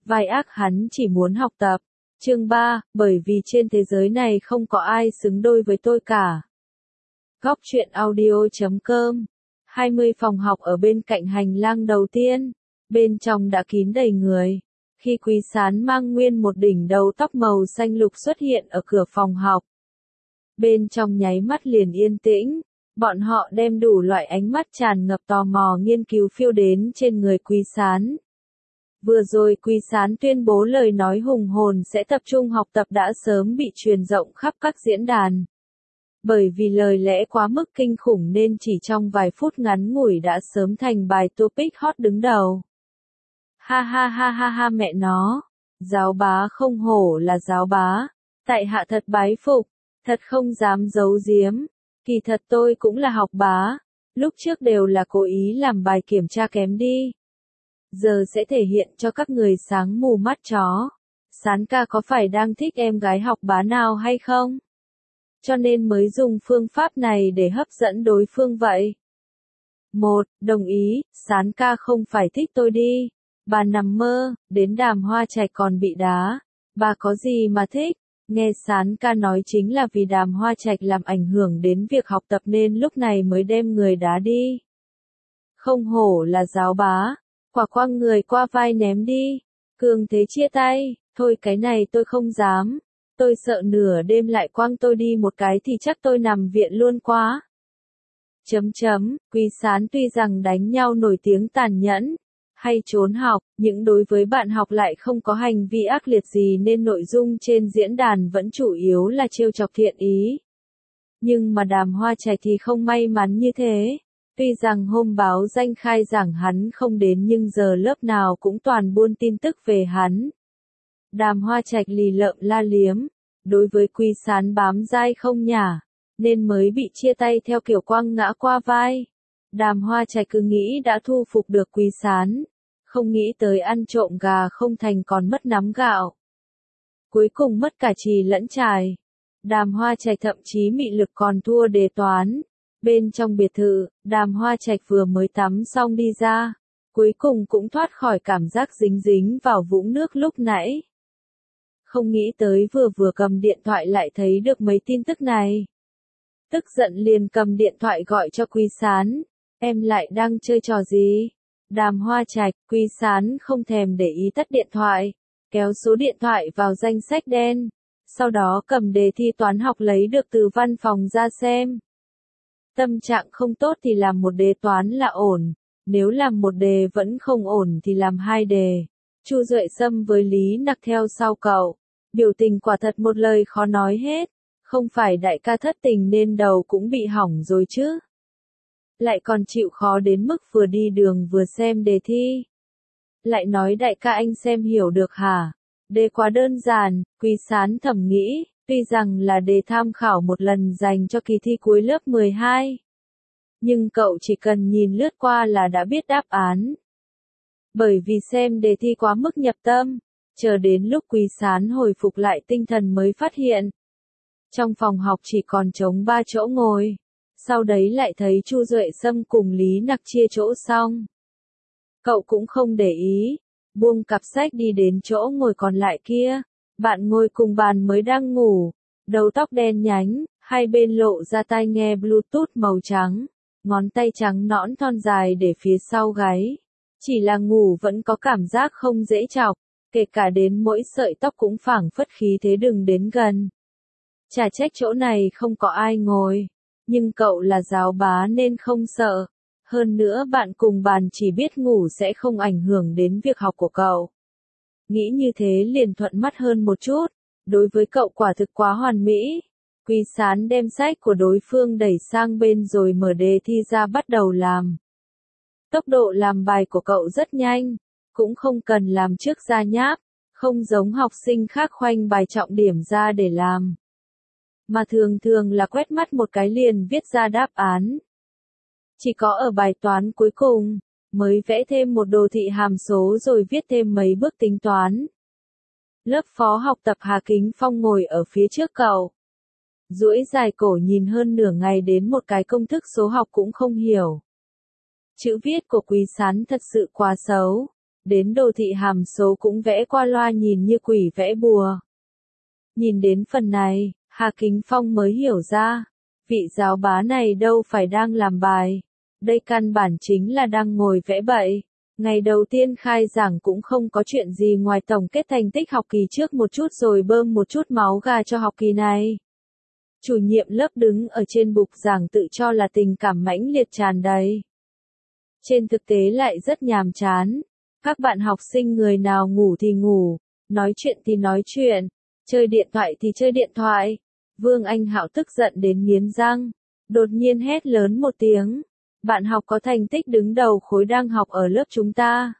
vai ác hắn chỉ muốn học tập. Chương 3, bởi vì trên thế giới này không có ai xứng đôi với tôi cả. Góc truyện audio.com 20 phòng học ở bên cạnh hành lang đầu tiên. Bên trong đã kín đầy người. Khi Quý Sán mang nguyên một đỉnh đầu tóc màu xanh lục xuất hiện ở cửa phòng học. Bên trong nháy mắt liền yên tĩnh. Bọn họ đem đủ loại ánh mắt tràn ngập tò mò nghiên cứu phiêu đến trên người Quý Sán. Vừa rồi Quý Sán tuyên bố lời nói hùng hồn sẽ tập trung học tập đã sớm bị truyền rộng khắp các diễn đàn. Bởi vì lời lẽ quá mức kinh khủng nên chỉ trong vài phút ngắn ngủi đã sớm thành bài topic hot đứng đầu. Ha ha ha ha ha mẹ nó, giáo bá không hổ là giáo bá, tại hạ thật bái phục, thật không dám giấu giếm, kỳ thật tôi cũng là học bá, lúc trước đều là cố ý làm bài kiểm tra kém đi. Giờ sẽ thể hiện cho các người sáng mù mắt chó. Sán ca có phải đang thích em gái học bá nào hay không? Cho nên mới dùng phương pháp này để hấp dẫn đối phương vậy. 1. Đồng ý, Sán ca không phải thích tôi đi. Bà nằm mơ, đến Đàm Hoa Trạch còn bị đá. Bà có gì mà thích? Nghe Sán ca nói chính là vì Đàm Hoa Trạch làm ảnh hưởng đến việc học tập nên lúc này mới đem người đá đi. Không hổ là giáo bá. Quả quăng người qua vai ném đi. Cường thế chia tay. Thôi cái này tôi không dám. Tôi sợ nửa đêm lại quăng tôi đi một cái thì chắc tôi nằm viện luôn quá. Quý Sán tuy rằng đánh nhau nổi tiếng tàn nhẫn, hay trốn học, nhưng đối với bạn học lại không có hành vi ác liệt gì nên nội dung trên diễn đàn vẫn chủ yếu là trêu chọc thiện ý. Nhưng mà Đàm Hoa Trạch thì không may mắn như thế. Tuy rằng hôm báo danh khai giảng hắn không đến nhưng giờ lớp nào cũng toàn buôn tin tức về hắn. Đàm Hoa Trạch lì lợm la liếm, đối với Quý Sán bám dai không nhả, nên mới bị chia tay theo kiểu quăng ngã qua vai. Đàm Hoa Trạch cứ nghĩ đã thu phục được Quý Sán, không nghĩ tới ăn trộm gà không thành còn mất nắm gạo. Cuối cùng mất cả chì lẫn chài. Đàm Hoa Trạch thậm chí mị lực còn thua đề toán. Bên trong biệt thự, Đàm Hoa Trạch vừa mới tắm xong đi ra, cuối cùng cũng thoát khỏi cảm giác dính dính vào vũng nước lúc nãy. Không nghĩ tới vừa cầm điện thoại lại thấy được mấy tin tức này. Tức giận liền cầm điện thoại gọi cho Quý Sán. Em lại đang chơi trò gì? Đàm Hoa Trạch, Quý Sán không thèm để ý tắt điện thoại, kéo số điện thoại vào danh sách đen. Sau đó cầm đề thi toán học lấy được từ văn phòng ra xem. Tâm trạng không tốt thì làm một đề toán là ổn, nếu làm một đề vẫn không ổn thì làm hai đề. Chu Duệ Sâm với Lý Nặc theo sau cậu, biểu tình quả thật một lời khó nói hết, không phải đại ca thất tình nên đầu cũng bị hỏng rồi chứ. Lại còn chịu khó đến mức vừa đi đường vừa xem đề thi. Lại nói đại ca anh xem hiểu được hả? Đề quá đơn giản, Quý Sán thầm nghĩ. Tuy rằng là đề tham khảo một lần dành cho kỳ thi cuối lớp 12. Nhưng cậu chỉ cần nhìn lướt qua là đã biết đáp án. Bởi vì xem đề thi quá mức nhập tâm, chờ đến lúc Quý Sán hồi phục lại tinh thần mới phát hiện. Trong phòng học chỉ còn trống 3 chỗ ngồi. Sau đấy lại thấy Chu Duệ Sâm cùng Lý Nặc chia chỗ xong. Cậu cũng không để ý, buông cặp sách đi đến chỗ ngồi còn lại kia. Bạn ngồi cùng bàn mới đang ngủ, đầu tóc đen nhánh, hai bên lộ ra tai nghe Bluetooth màu trắng, ngón tay trắng nõn thon dài để phía sau gáy. Chỉ là ngủ vẫn có cảm giác không dễ chọc, kể cả đến mỗi sợi tóc cũng phảng phất khí thế đừng đến gần. Chả trách chỗ này không có ai ngồi, nhưng cậu là giáo bá nên không sợ. Hơn nữa bạn cùng bàn chỉ biết ngủ sẽ không ảnh hưởng đến việc học của cậu. Nghĩ như thế liền thuận mắt hơn một chút, đối với cậu quả thực quá hoàn mỹ. Quý Sán đem sách của đối phương đẩy sang bên rồi mở đề thi ra bắt đầu làm. Tốc độ làm bài của cậu rất nhanh, cũng không cần làm trước ra nháp, không giống học sinh khác khoanh bài trọng điểm ra để làm. Mà thường là quét mắt một cái liền viết ra đáp án. Chỉ có ở bài toán cuối cùng, mới vẽ thêm một đồ thị hàm số rồi viết thêm mấy bước tính toán. Lớp phó học tập Hà Kính Phong ngồi ở phía trước cậu. Duỗi dài cổ nhìn hơn nửa ngày đến một cái công thức số học cũng không hiểu. Chữ viết của Quý Sán thật sự quá xấu. đến đồ thị hàm số cũng vẽ qua loa nhìn như quỷ vẽ bùa. Nhìn đến phần này, Hà Kính Phong mới hiểu ra, vị giáo bá này đâu phải đang làm bài, đây căn bản chính là đang ngồi vẽ bậy. Ngày đầu tiên khai giảng cũng không có chuyện gì ngoài tổng kết thành tích học kỳ trước một chút rồi bơm một chút máu gà cho học kỳ này. Chủ nhiệm lớp đứng ở trên bục giảng tự cho là tình cảm mãnh liệt tràn đầy. Trên thực tế lại rất nhàm chán. Các bạn học sinh người nào ngủ thì ngủ, nói chuyện thì nói chuyện, chơi điện thoại thì chơi điện thoại. Vương Anh Hạo tức giận đến nghiến răng, đột nhiên hét lớn một tiếng. Bạn học có thành tích đứng đầu khối đang học ở lớp chúng ta.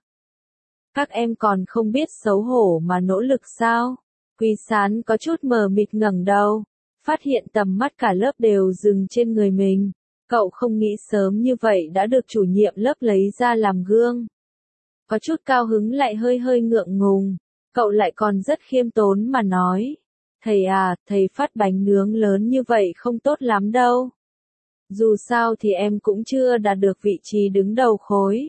Các em còn không biết xấu hổ mà nỗ lực sao? Quý Sán có chút mờ mịt ngẩng đầu, phát hiện tầm mắt cả lớp đều dừng trên người mình. Cậu không nghĩ sớm như vậy đã được chủ nhiệm lớp lấy ra làm gương. Có chút cao hứng lại hơi hơi ngượng ngùng, cậu lại còn rất khiêm tốn mà nói. Thầy à, thầy phát bánh nướng lớn như vậy không tốt lắm đâu. Dù sao thì em cũng chưa đạt được vị trí đứng đầu khối.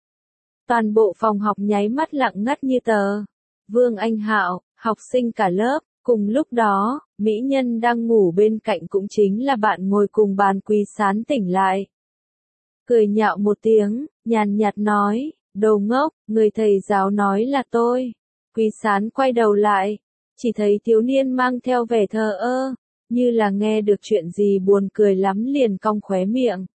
Toàn bộ phòng học nháy mắt lặng ngắt như tờ. Vương Anh Hạo, học sinh cả lớp, cùng lúc đó, mỹ nhân đang ngủ bên cạnh cũng chính là bạn ngồi cùng bàn Quý Sán tỉnh lại. Cười nhạo một tiếng, nhàn nhạt nói, đồ ngốc, người thầy giáo nói là tôi. Quý Sán quay đầu lại, chỉ thấy thiếu niên mang theo vẻ thờ ơ, như là nghe được chuyện gì buồn cười lắm liền cong khóe miệng.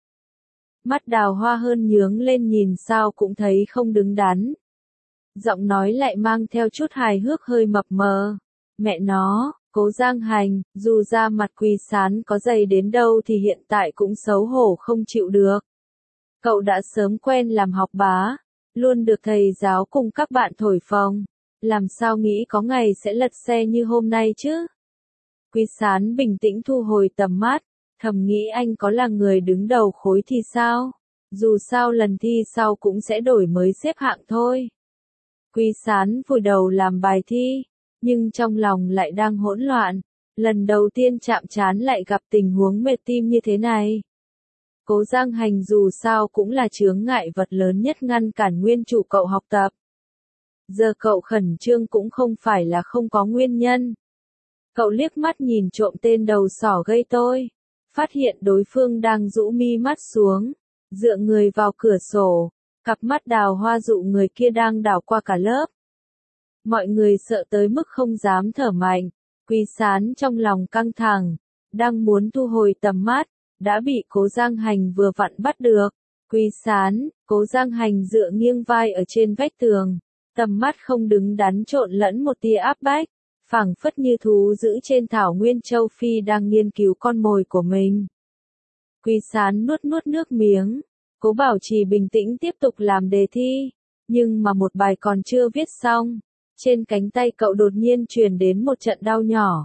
Mắt Đào Hoa hơn nhướng lên nhìn sao cũng thấy không đứng đắn. Giọng nói lại mang theo chút hài hước hơi mập mờ. Mẹ nó, Cố Giang Hành, dù da mặt Quý Sán có dày đến đâu thì hiện tại cũng xấu hổ không chịu được. Cậu đã sớm quen làm học bá, luôn được thầy giáo cùng các bạn thổi phồng. Làm sao nghĩ có ngày sẽ lật xe như hôm nay chứ? Quý Sán bình tĩnh thu hồi tầm mắt, thầm nghĩ anh có là người đứng đầu khối thì sao? Dù sao lần thi sau cũng sẽ đổi mới xếp hạng thôi. Quý Sán vùi đầu làm bài thi, nhưng trong lòng lại đang hỗn loạn. Lần đầu tiên chạm trán lại gặp tình huống mệt tim như thế này. Cố Giang Hành dù sao cũng là chướng ngại vật lớn nhất ngăn cản nguyên chủ cậu học tập. Giờ cậu khẩn trương cũng không phải là không có nguyên nhân. Cậu liếc mắt nhìn trộm tên đầu sỏ gây tôi, phát hiện đối phương đang rũ mi mắt xuống, dựa người vào cửa sổ, cặp mắt Đào Hoa dụ người kia đang đảo qua cả lớp. Mọi người sợ tới mức không dám thở mạnh, Quý Sán trong lòng căng thẳng, đang muốn thu hồi tầm mắt, đã bị Cố Giang Hành vừa vặn bắt được. Quý Sán, Cố Giang Hành dựa nghiêng vai ở trên vách tường, tầm mắt không đứng đắn trộn lẫn một tia áp bách, phảng phất như thú dữ trên thảo nguyên châu Phi đang nghiên cứu con mồi của mình. Quý Sán nuốt nuốt nước miếng, cố bảo trì bình tĩnh tiếp tục làm đề thi, nhưng mà một bài còn chưa viết xong, trên cánh tay cậu đột nhiên truyền đến một trận đau nhỏ.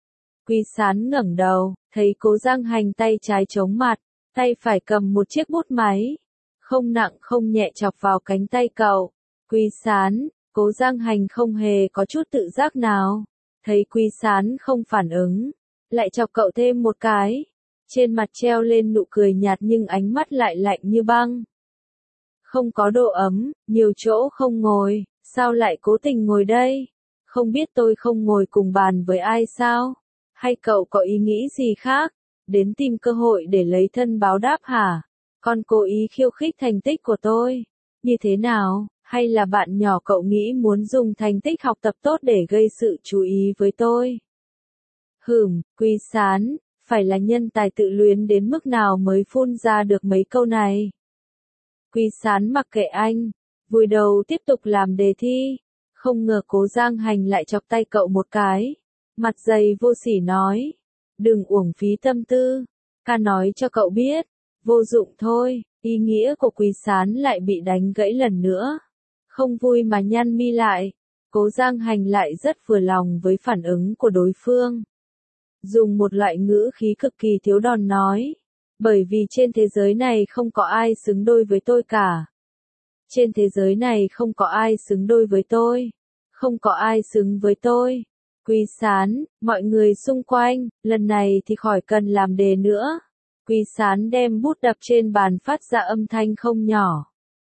Quý Sán ngẩng đầu, thấy Cố Giang Hành tay trái chống mặt, tay phải cầm một chiếc bút máy, không nặng không nhẹ chọc vào cánh tay cậu. Quý Sán, Cố Giang Hành không hề có chút tự giác nào, thấy Quý Sán không phản ứng, lại chọc cậu thêm một cái, trên mặt treo lên nụ cười nhạt nhưng ánh mắt lại lạnh như băng. Không có độ ấm, nhiều chỗ không ngồi, sao lại cố tình ngồi đây? Không biết tôi không ngồi cùng bàn với ai sao? Hay cậu có ý nghĩ gì khác? Đến tìm cơ hội để lấy thân báo đáp hả? Con cố ý khiêu khích thành tích của tôi. Như thế nào? Hay là bạn nhỏ cậu nghĩ muốn dùng thành tích học tập tốt để gây sự chú ý với tôi? Quý Sán, phải là nhân tài tự luyến đến mức nào mới phun ra được mấy câu này? Quý Sán mặc kệ anh, vùi đầu tiếp tục làm đề thi. Không ngờ Cố Giang Hành lại chọc tay cậu một cái. Mặt dày vô sỉ nói. Đừng uổng phí tâm tư. Ca nói cho cậu biết. Vô dụng thôi. Ý nghĩa của Quý Sán lại bị đánh gãy lần nữa. Không vui mà nhăn mi lại. Cố Giang Hành lại rất vừa lòng với phản ứng của đối phương. Dùng một loại ngữ khí cực kỳ thiếu đòn nói. Bởi vì trên thế giới này không có ai xứng đôi với tôi cả. Trên thế giới này không có ai xứng đôi với tôi. Không có ai xứng với tôi. Quý Sán, mọi người xung quanh, lần này thì khỏi cần làm đề nữa. Quý Sán đem bút đập trên bàn phát ra âm thanh không nhỏ.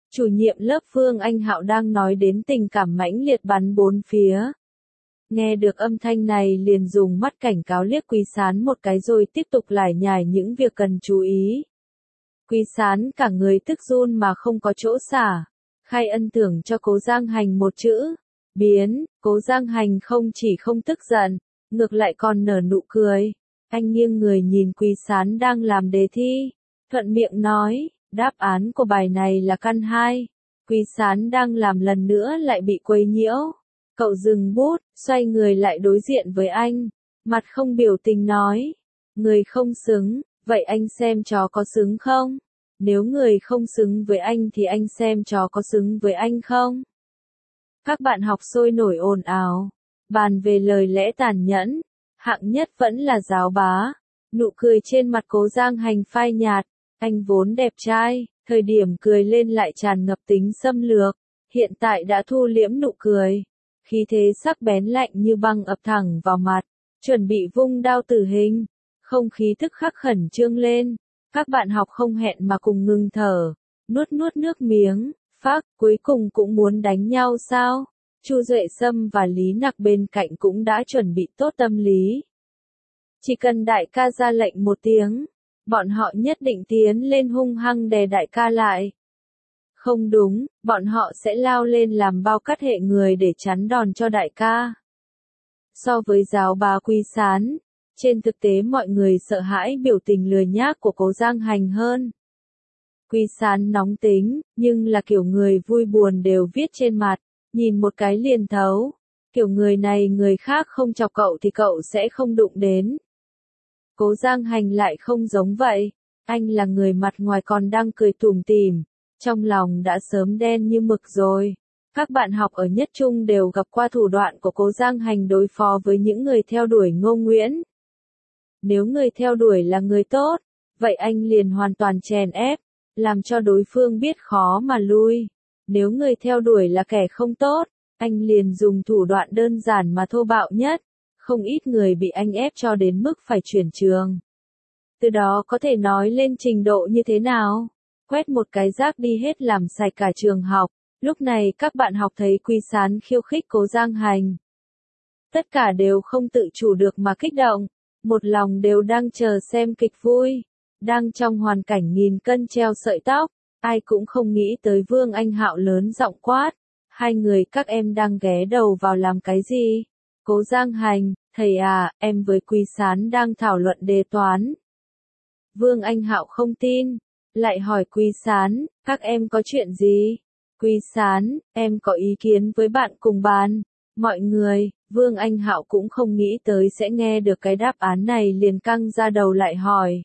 Chủ nhiệm lớp Vương Anh Hạo đang nói đến tình cảm mãnh liệt bắn bốn phía. Nghe được âm thanh này liền dùng mắt cảnh cáo liếc Quý Sán một cái rồi tiếp tục lải nhải những việc cần chú ý. Quý Sán cả người tức run mà không có chỗ xả. Khai ân thưởng cho Cố Giang Hành một chữ. Biến, Cố Giang Hành không chỉ không tức giận, ngược lại còn nở nụ cười. Anh nghiêng người nhìn Quý Sán đang làm đề thi. Thuận miệng nói, đáp án của bài này là căn 2. Quý Sán đang làm lần nữa lại bị quấy nhiễu. Cậu dừng bút, xoay người lại đối diện với anh. Mặt không biểu tình nói. Người không xứng, vậy anh xem chó có xứng không? Nếu người không xứng với anh thì anh xem chó có xứng với anh không? Các bạn học sôi nổi ồn ào. Bàn về lời lẽ tàn nhẫn. Hạng nhất vẫn là giáo bá. Nụ cười trên mặt Cố Giang Hành phai nhạt. Anh vốn đẹp trai, thời điểm cười lên lại tràn ngập tính xâm lược. Hiện tại đã thu liễm nụ cười. Khí thế sắc bén lạnh như băng ập thẳng vào mặt. Chuẩn bị vung đao tử hình. Không khí tức khắc khẩn trương lên. Các bạn học không hẹn mà cùng ngừng thở. Nuốt nước miếng. Phác, cuối cùng cũng muốn đánh nhau sao? Chu Duệ Sâm và Lý Nặc bên cạnh cũng đã chuẩn bị tốt tâm lý. Chỉ cần đại ca ra lệnh một tiếng, bọn họ nhất định tiến lên hung hăng đè đại ca lại. Không đúng, bọn họ sẽ lao lên làm bao cắt hệ người để chắn đòn cho đại ca. So với giáo bá Quý Sán, trên thực tế mọi người sợ hãi biểu tình lười nhác của Cố Giang Hành hơn. Quý Sán nóng tính, nhưng là kiểu người vui buồn đều viết trên mặt, nhìn một cái liền thấu. Kiểu người này người khác không chọc cậu thì cậu sẽ không đụng đến. Cố Giang Hành lại không giống vậy, anh là người mặt ngoài còn đang cười tủm tỉm, trong lòng đã sớm đen như mực rồi. Các bạn học ở nhất trung đều gặp qua thủ đoạn của Cố Giang Hành đối phó với những người theo đuổi Ngô Nguyễn. Nếu người theo đuổi là người tốt, vậy anh liền hoàn toàn chèn ép, làm cho đối phương biết khó mà lui. Nếu người theo đuổi là kẻ không tốt, anh liền dùng thủ đoạn đơn giản mà thô bạo nhất. Không ít người bị anh ép cho đến mức phải chuyển trường. Từ đó có thể nói lên trình độ như thế nào? Quét một cái rác đi hết làm sạch cả trường học. Lúc này các bạn học thấy Quý Sán khiêu khích Cố Giang Hành. Tất cả đều không tự chủ được mà kích động. Một lòng đều đang chờ xem kịch vui. Đang trong hoàn cảnh nghìn cân treo sợi tóc. Ai cũng không nghĩ tới Vương Anh Hạo lớn giọng quát. Hai người các em đang ghé đầu vào làm cái gì? Cố Giang Hành, thầy à, em với Quý Sán đang thảo luận đề toán. Vương Anh Hạo không tin, lại hỏi Quý Sán, các em có chuyện gì? Quý Sán, em có ý kiến với bạn cùng bàn. Mọi người, Vương Anh Hạo cũng không nghĩ tới sẽ nghe được cái đáp án này liền căng ra đầu lại hỏi.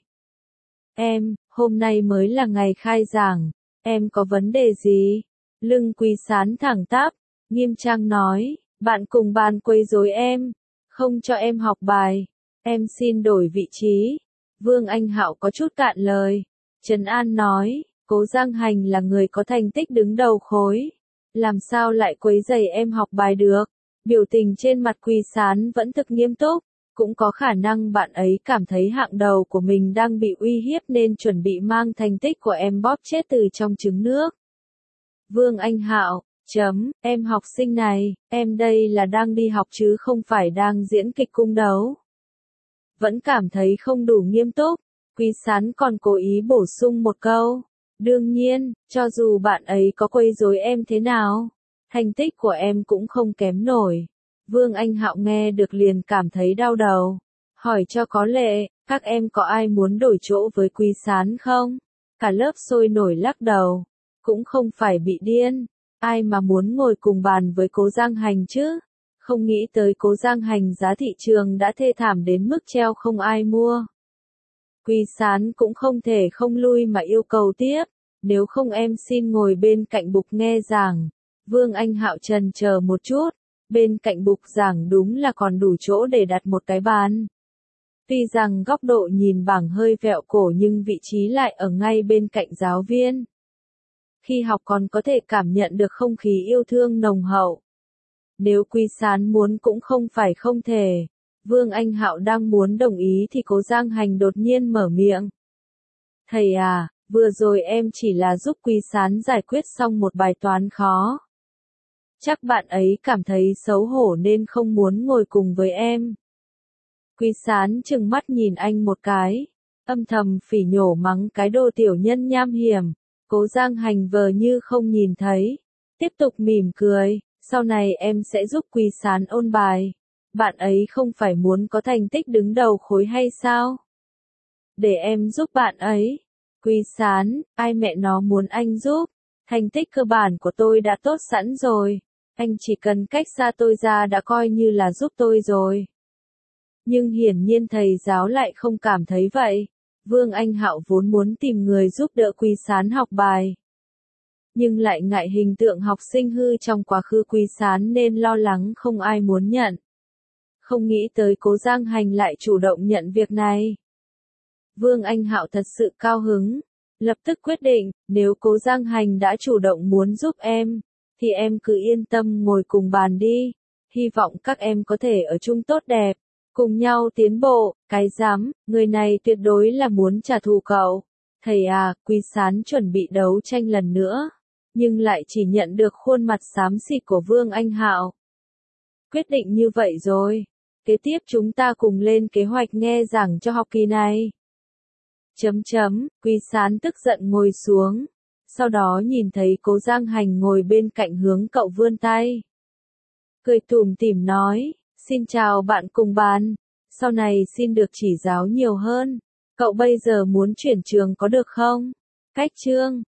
Em, hôm nay mới là ngày khai giảng, em có vấn đề gì? Lưng Quý Sán thẳng tắp, nghiêm trang nói. Bạn cùng bàn quấy rối em, không cho em học bài, em xin đổi vị trí. Vương Anh Hạo có chút cạn lời. Trấn An nói, Cố Giang Hành là người có thành tích đứng đầu khối. Làm sao lại quấy rầy em học bài được? Biểu tình trên mặt Quý Sán vẫn thực nghiêm túc. Cũng có khả năng bạn ấy cảm thấy hạng đầu của mình đang bị uy hiếp nên chuẩn bị mang thành tích của em bóp chết từ trong trứng nước. Vương Anh Hạo. Em học sinh này, em đây là đang đi học chứ không phải đang diễn kịch cung đấu. Vẫn cảm thấy không đủ nghiêm túc, Quý Sán còn cố ý bổ sung một câu. Đương nhiên, cho dù bạn ấy có quấy rối em thế nào, thành tích của em cũng không kém nổi. Vương Anh Hạo nghe được liền cảm thấy đau đầu. Hỏi cho có lệ, các em có ai muốn đổi chỗ với Quý Sán không? Cả lớp sôi nổi lắc đầu. Cũng không phải bị điên. Ai mà muốn ngồi cùng bàn với Cố Giang Hành chứ? Không nghĩ tới Cố Giang Hành giá thị trường đã thê thảm đến mức treo không ai mua. Quý Sán cũng không thể không lui mà yêu cầu tiếp. Nếu không em xin ngồi bên cạnh bục nghe giảng. Vương Anh Hạo chần chờ một chút. Bên cạnh bục giảng đúng là còn đủ chỗ để đặt một cái bàn. Tuy rằng góc độ nhìn bảng hơi vẹo cổ nhưng vị trí lại ở ngay bên cạnh giáo viên. Khi học còn có thể cảm nhận được không khí yêu thương nồng hậu. Nếu Quý Sán muốn cũng không phải không thể. Vương Anh Hạo đang muốn đồng ý thì Cố Giang Hành đột nhiên mở miệng. Thầy à, Vừa rồi em chỉ là giúp Quý Sán giải quyết xong một bài toán khó. Chắc bạn ấy cảm thấy xấu hổ nên không muốn ngồi cùng với em. Quý Sán trừng mắt nhìn anh một cái, âm thầm phỉ nhổ mắng cái đồ tiểu nhân nham hiểm. Cố Giang Hành vờ như không nhìn thấy, tiếp tục mỉm cười, sau này em sẽ giúp Quý Sán ôn bài. Bạn ấy không phải muốn có thành tích đứng đầu khối hay sao? Để em giúp bạn ấy. Quý Sán, ai mẹ nó muốn anh giúp? Thành tích cơ bản của tôi đã tốt sẵn rồi. Anh chỉ cần cách xa tôi ra đã coi như là giúp tôi rồi. Nhưng hiển nhiên thầy giáo lại không cảm thấy vậy. Vương Anh Hạo vốn muốn tìm người giúp đỡ Quý Sán học bài. Nhưng lại ngại hình tượng học sinh hư trong quá khứ Quý Sán nên lo lắng không ai muốn nhận. Không nghĩ tới Cố Giang Hành lại chủ động nhận việc này. Vương Anh Hạo thật sự cao hứng, lập tức quyết định, nếu Cố Giang Hành đã chủ động muốn giúp em, thì em cứ yên tâm ngồi cùng bàn đi, hy vọng các em có thể ở chung tốt đẹp, cùng nhau tiến bộ. Cái dám, người này tuyệt đối là muốn trả thù cậu. Thầy à, Quý Sán chuẩn bị đấu tranh lần nữa, nhưng lại chỉ nhận được khuôn mặt xám xịt của Vương Anh Hạo. Quyết định như vậy rồi, kế tiếp chúng ta cùng lên kế hoạch nghe giảng cho học kỳ này. Quý Sán tức giận ngồi xuống, sau đó nhìn thấy Cố Giang Hành ngồi bên cạnh hướng cậu vươn tay. Cười tủm tỉm nói, xin chào bạn cùng bàn, sau này xin được chỉ giáo nhiều hơn, cậu bây giờ muốn chuyển trường có được không? Cách chương